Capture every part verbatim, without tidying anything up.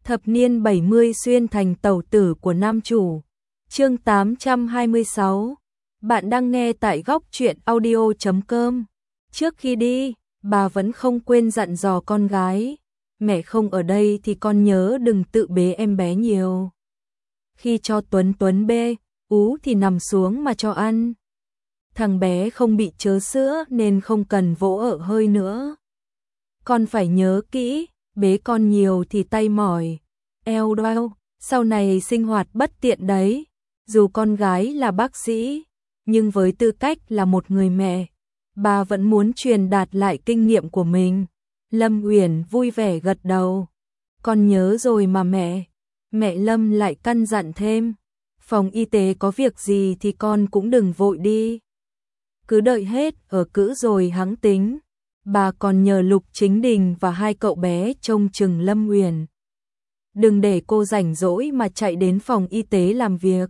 Thập niên bảy mươi xuyên thành tẩu tử của nam chủ. Chương tám trăm hai mươi sáu. Bạn đang nghe tại góc truyện audio chấm com. Trước khi đi, bà vẫn không quên dặn dò con gái. Mẹ không ở đây thì con nhớ đừng tự bế em bé nhiều. Khi cho Tuấn Tuấn bê, ú thì nằm xuống mà cho ăn. Thằng bé không bị chớ sữa nên không cần vỗ ở hơi nữa. Con phải nhớ kỹ, bế con nhiều thì tay mỏi, eo đau, sau này sinh hoạt bất tiện đấy. Dù con gái là bác sĩ, nhưng với tư cách là một người mẹ, bà vẫn muốn truyền đạt lại kinh nghiệm của mình. Lâm Uyển vui vẻ gật đầu. Con nhớ rồi mà mẹ. Mẹ Lâm lại căn dặn thêm. Phòng y tế có việc gì thì con cũng đừng vội đi. Cứ đợi hết ở cữ rồi hẵng tính. Bà còn nhờ Lục Chính Đình và hai cậu bé trông chừng Lâm Uyển. Đừng để cô rảnh rỗi mà chạy đến phòng y tế làm việc.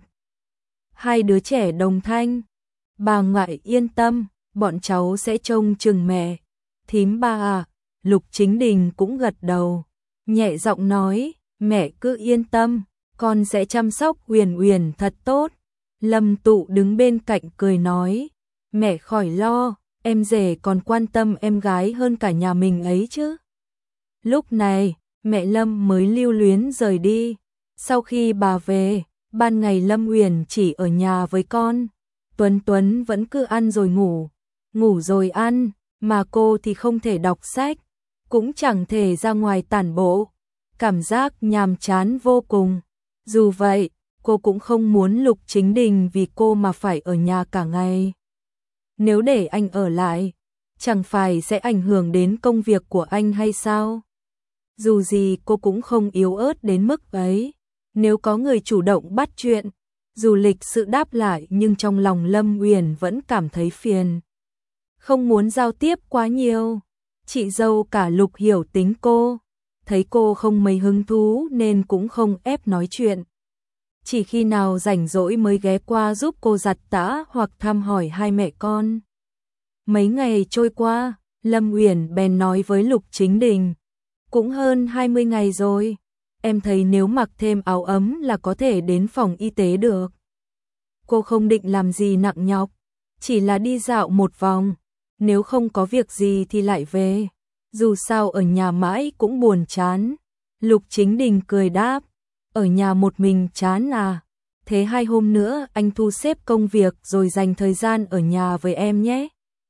Hai đứa trẻ đồng thanh. Bà ngoại yên tâm, bọn cháu sẽ trông chừng mẹ. Thím ba à, Lục Chính Đình cũng gật đầu. Nhẹ giọng nói, mẹ cứ yên tâm, con sẽ chăm sóc Uyển Uyển thật tốt. Lâm Tụ đứng bên cạnh cười nói, mẹ khỏi lo, em rể còn quan tâm em gái hơn cả nhà mình ấy chứ. Lúc này, mẹ Lâm mới lưu luyến rời đi. Sau khi bà về, ban ngày Lâm Uyển chỉ ở nhà với con. Tuấn Tuấn vẫn cứ ăn rồi ngủ, ngủ rồi ăn, mà cô thì không thể đọc sách, cũng chẳng thể ra ngoài tản bộ. Cảm giác nhàm chán vô cùng. Dù vậy, cô cũng không muốn Lục Chính Đình vì cô mà phải ở nhà cả ngày. Nếu để anh ở lại, chẳng phải sẽ ảnh hưởng đến công việc của anh hay sao? Dù gì cô cũng không yếu ớt đến mức ấy. Nếu có người chủ động bắt chuyện, dù lịch sự đáp lại nhưng trong lòng Lâm Uyển vẫn cảm thấy phiền. Không muốn giao tiếp quá nhiều. Chị dâu cả Lục hiểu tính cô, thấy cô không mấy hứng thú nên cũng không ép nói chuyện. Chỉ khi nào rảnh rỗi mới ghé qua giúp cô giặt tã hoặc thăm hỏi hai mẹ con. Mấy ngày trôi qua, Lâm Uyển bèn nói với Lục Chính Đình. Cũng hơn hai mươi ngày rồi, em thấy nếu mặc thêm áo ấm là có thể đến phòng y tế được. Cô không định làm gì nặng nhọc, chỉ là đi dạo một vòng, nếu không có việc gì thì lại về. Dù sao ở nhà mãi cũng buồn chán. Lục Chính Đình cười đáp, ở nhà một mình chán à? Thế hai hôm nữa anh thu xếp công việc rồi dành thời gian ở nhà với em nhé.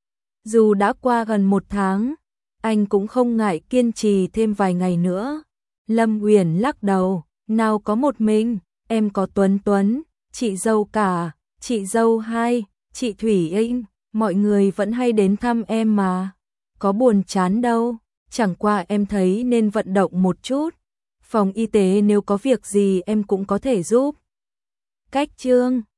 Dù đã qua gần một tháng, anh cũng không ngại kiên trì thêm vài ngày nữa. Lâm Uyển lắc đầu, nào có một mình, em có Tuấn Tuấn, chị dâu cả, chị dâu hai, chị Thủy Inh, mọi người vẫn hay đến thăm em mà. Có buồn chán đâu, chẳng qua em thấy nên vận động một chút. Phòng y tế nếu có việc gì em cũng có thể giúp. Cách chương